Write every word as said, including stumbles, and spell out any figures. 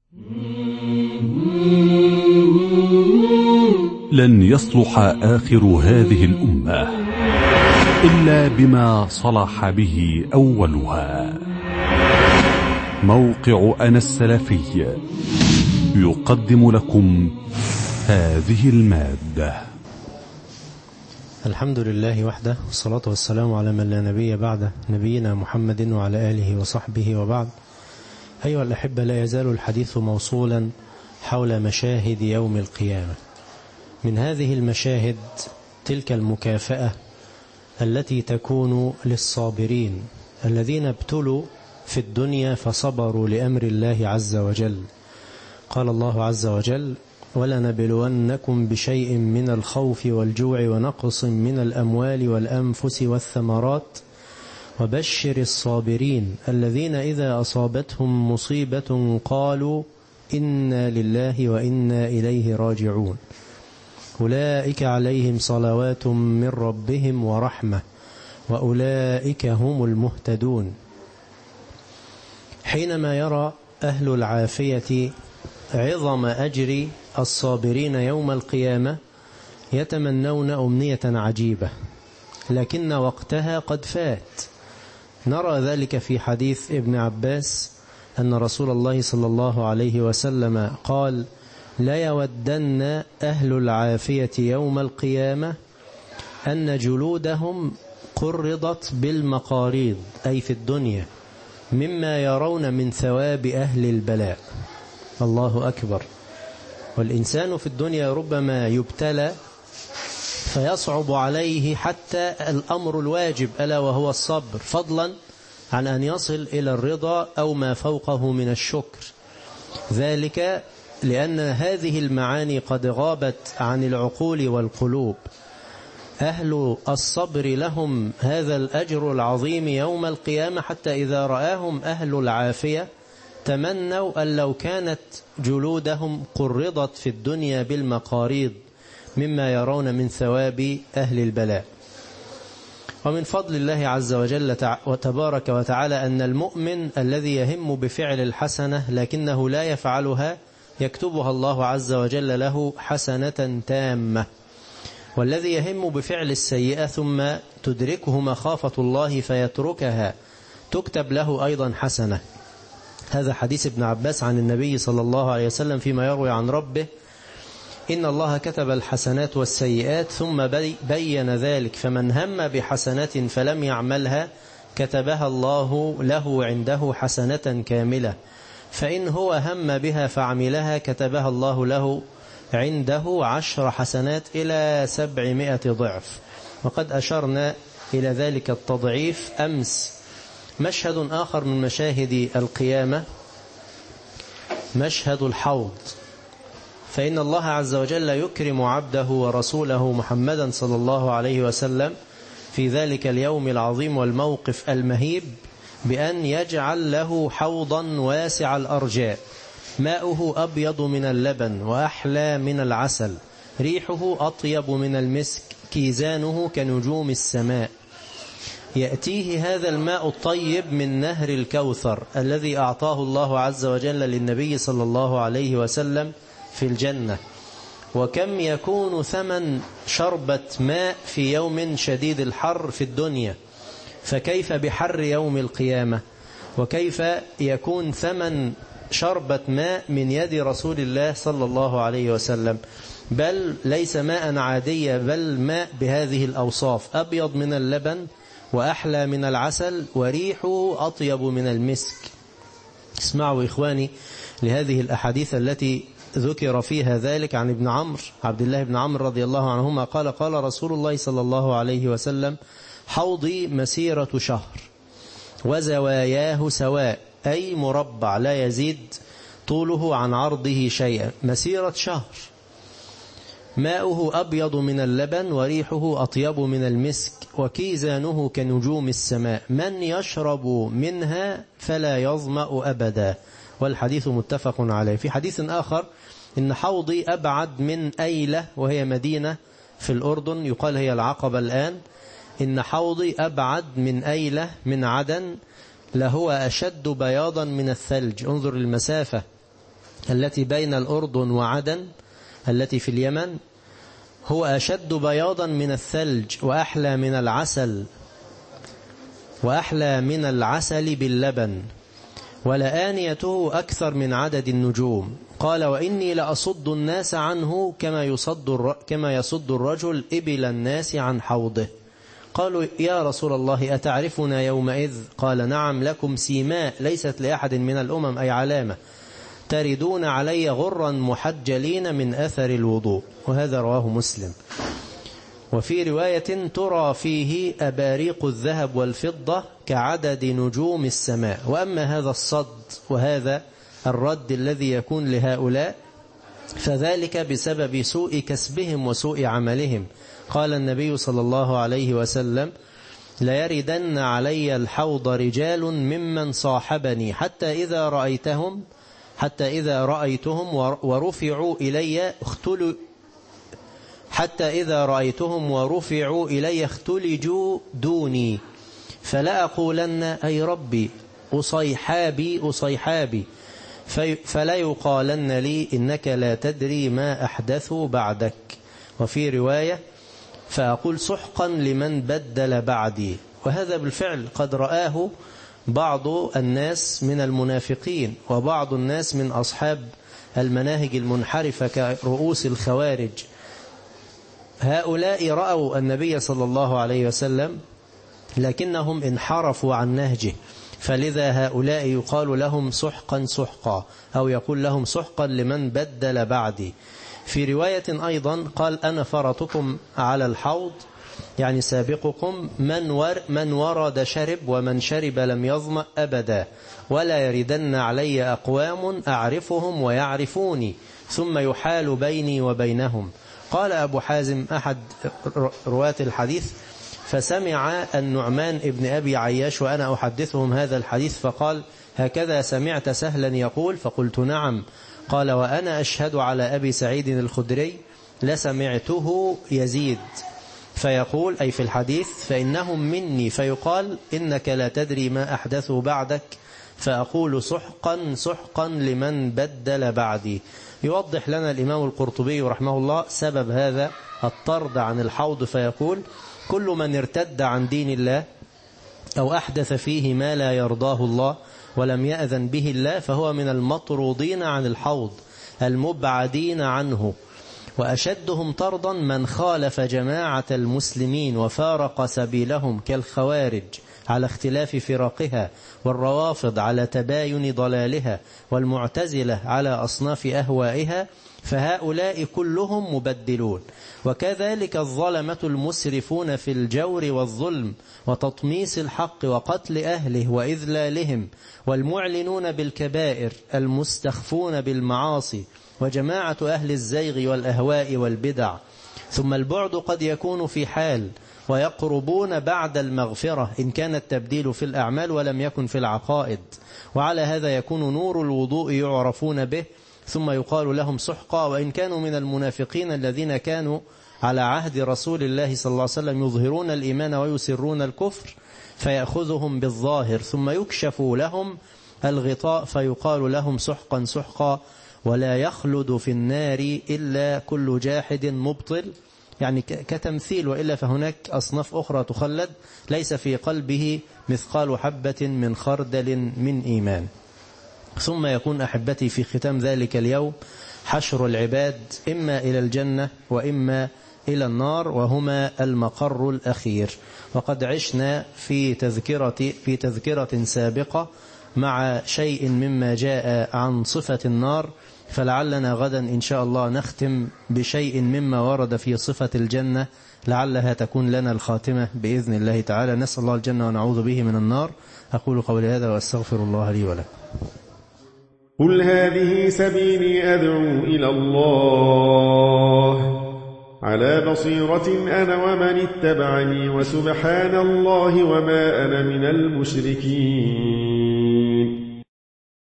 لن يصلح آخر هذه الأمة إلا بما صلح به أولها. موقع أنا السلفي يقدم لكم هذه المادة. الحمد لله وحده، والصلاة والسلام على من لا نبي بعده، نبينا محمد وعلى آله وصحبه وبعد. أيها الأحبة، لا يزال الحديث موصولا حول مشاهد يوم القيامة. من هذه المشاهد تلك المكافأة التي تكون للصابرين الذين ابتلوا في الدنيا فصبروا لأمر الله عز وجل. قال الله عز وجل: ولنبلونكم بشيء من الخوف والجوع ونقص من الأموال والأنفس والثمرات وبشر الصابرين الذين إذا أصابتهم مصيبة قالوا إنا لله وإنا إليه راجعون أولئك عليهم صلوات من ربهم ورحمة وأولئك هم المهتدون. حينما يرى أهل العافية عظم أجر الصابرين يوم القيامة يتمنون أمنية عجيبة، لكن وقتها قد فات. نرى ذلك في حديث ابن عباس أن رسول الله صلى الله عليه وسلم قال: لا يودن أهل العافية يوم القيامة أن جلودهم قرضت بالمقاريض، أي في الدنيا، مما يرون من ثواب أهل البلاء. الله أكبر. والإنسان في الدنيا ربما يبتلى فيصعب عليه حتى الأمر الواجب ألا وهو الصبر، فضلا عن أن يصل إلى الرضا أو ما فوقه من الشكر. ذلك لأن هذه المعاني قد غابت عن العقول والقلوب. أهل الصبر لهم هذا الأجر العظيم يوم القيامة، حتى إذا رآهم أهل العافية تمنوا أن لو كانت جلودهم قرضت في الدنيا بالمقاريض مما يرون من ثواب أهل البلاء. ومن فضل الله عز وجل وتبارك وتعالى أن المؤمن الذي يهم بفعل الحسنة لكنه لا يفعلها يكتبها الله عز وجل له حسنة تامة، والذي يهم بفعل السيئة ثم تدركه مخافة الله فيتركها تكتب له أيضا حسنة. هذا حديث ابن عباس عن النبي صلى الله عليه وسلم فيما يروي عن ربه: إن الله كتب الحسنات والسيئات ثم بين ذلك، فمن هم بحسنة فلم يعملها كتبها الله له عنده حسنة كاملة، فإن هو هم بها فعملها كتبها الله له عنده عشر حسنات إلى سبعمائة ضعف. وقد أشرنا إلى ذلك التضعيف أمس. مشهد آخر من مشاهد القيامة مشهد الحوض، فإن الله عز وجل يكرم عبده ورسوله محمدا صلى الله عليه وسلم في ذلك اليوم العظيم والموقف المهيب بأن يجعل له حوضا واسع الأرجاء، ماؤه أبيض من اللبن وأحلى من العسل، ريحه أطيب من المسك، كيزانه كنجوم السماء. يأتيه هذا الماء الطيب من نهر الكوثر الذي أعطاه الله عز وجل للنبي صلى الله عليه وسلم في الجنة. وكم يكون ثمن شربة ماء في يوم شديد الحر في الدنيا، فكيف بحر يوم القيامة؟ وكيف يكون ثمن شربة ماء من يد رسول الله صلى الله عليه وسلم؟ بل ليس ماء عادية، بل ماء بهذه الأوصاف: أبيض من اللبن وأحلى من العسل وريحه أطيب من المسك. اسمعوا إخواني لهذه الأحاديث التي ذكر فيها ذلك عن ابن عمرو عبد الله بن عمرو رضي الله عنهما قال: قال رسول الله صلى الله عليه وسلم: حوضي مسيرة شهر وزواياه سواء، أي مربع لا يزيد طوله عن عرضه شيئا، مسيرة شهر، ماؤه أبيض من اللبن وريحه أطيب من المسك، وكيزانه كنجوم السماء، من يشرب منها فلا يظمأ أبدا. والحديث متفق عليه. في حديث آخر: إن حوضي أبعد من أيلة، وهي مدينة في الأردن يقال هي العقبة الآن. إن حوضي أبعد من أيلة من عدن لهو أشد بياضا من الثلج. انظر المسافة التي بين الأردن وعدن التي في اليمن هو أشد بياضا من الثلج وأحلى من العسل وأحلى من العسل باللبن، ولآنيته أكثر من عدد النجوم. قال وإني لأصد الناس عنه كما يصد كما يصد الرجل إبل الناس عن حوضه. قالوا يا رسول الله أتعرفنا يومئذ؟ قال نعم، لكم سيماء ليست لأحد من الأمم، أي علامة، تردون علي غرا محجلين من أثر الوضوء. وهذا رواه مسلم. وفي رواية ترى فيه أباريق الذهب والفضة كعدد نجوم السماء. وأما هذا الصد وهذا الرد الذي يكون لهؤلاء فذلك بسبب سوء كسبهم وسوء عملهم. قال النبي صلى الله عليه وسلم ليردن علي الحوض رجال ممن صاحبني حتى إذا رأيتهم حتى إذا رأيتهم ورفعوا إلي اختلوا حتى إذا رأيتهم ورفعوا إلي اختلجوا دوني فلا أقولن أي ربي أصيحابي أصيحابي فلا يقالن لي إنك لا تدري ما أحدثوا بعدك. وفي رواية فأقول سحقا لمن بدل بعدي. وهذا بالفعل قد رآه بعض الناس من المنافقين وبعض الناس من أصحاب المناهج المنحرفة كرؤوس الخوارج. هؤلاء رأوا النبي صلى الله عليه وسلم لكنهم انحرفوا عن نهجه، فلذا هؤلاء يقال لهم سحقا سحقا، أو يقول لهم سحقا لمن بدل بعدي. في رواية أيضا قال أنا فرطكم على الحوض، يعني سابقكم، من, ور من ورد شرب ومن شرب لم يظمأ أبدا، ولا يردن علي أقوام أعرفهم ويعرفوني ثم يحال بيني وبينهم. قال أبو حازم أحد رواة الحديث فسمع النعمان ابن أبي عياش وأنا أحدثهم هذا الحديث فقال هكذا سمعت سهلا يقول؟ فقلت نعم. قال وأنا أشهد على أبي سعيد الخدري لسمعته يزيد فيقول أي في الحديث فإنهم مني فيقال إنك لا تدري ما أحدثوا بعدك فأقول سحقا سحقا لمن بدل بعدي. يوضح لنا الإمام القرطبي رحمه الله سبب هذا الطرد عن الحوض فيقول كل من ارتد عن دين الله أو أحدث فيه ما لا يرضاه الله ولم يأذن به الله فهو من المطرودين عن الحوض المبعدين عنه. وأشدهم طردا من خالف جماعة المسلمين وفارق سبيلهم كالخوارج على اختلاف فرقها، والروافض على تباين ضلالها، والمعتزلة على أصناف أهوائها، فهؤلاء كلهم مبدلون. وكذلك الظلمة المسرفون في الجور والظلم وتطميس الحق وقتل أهله وإذلالهم، والمعلنون بالكبائر المستخفون بالمعاصي، وجماعة أهل الزيغ والأهواء والبدع. ثم البعد قد يكون في حال ويقربون بعد المغفرة إن كان التبديل في الأعمال ولم يكن في العقائد. وعلى هذا يكون نور الوضوء يعرفون به ثم يقال لهم سحقا، وإن كانوا من المنافقين الذين كانوا على عهد رسول الله صلى الله عليه وسلم يظهرون الإيمان ويسرون الكفر فيأخذهم بالظاهر ثم يكشف لهم الغطاء فيقال لهم سحقا سحقا. ولا يخلد في النار إلا كل جاحد مبطل، يعني كتمثيل، وإلا فهناك أصناف أخرى تخلد ليس في قلبه مثقال حبة من خردل من إيمان. ثم يكون أحبتي في ختام ذلك اليوم حشر العباد إما إلى الجنة وإما إلى النار، وهما المقر الأخير. وقد عشنا في تذكرة, في تذكرة سابقة مع شيء مما جاء عن صفة النار، فلعلنا غدا إن شاء الله نختم بشيء مما ورد في صفة الجنة، لعلها تكون لنا الخاتمة بإذن الله تعالى. نسأل الله الجنة ونعوذ به من النار. أقول قولي هذا وأستغفر الله لي ولكم. قل هذه سبيلي أدعو إلى الله على بصيرة أنا ومن اتبعني، وسبحان الله وما أنا من المشركين.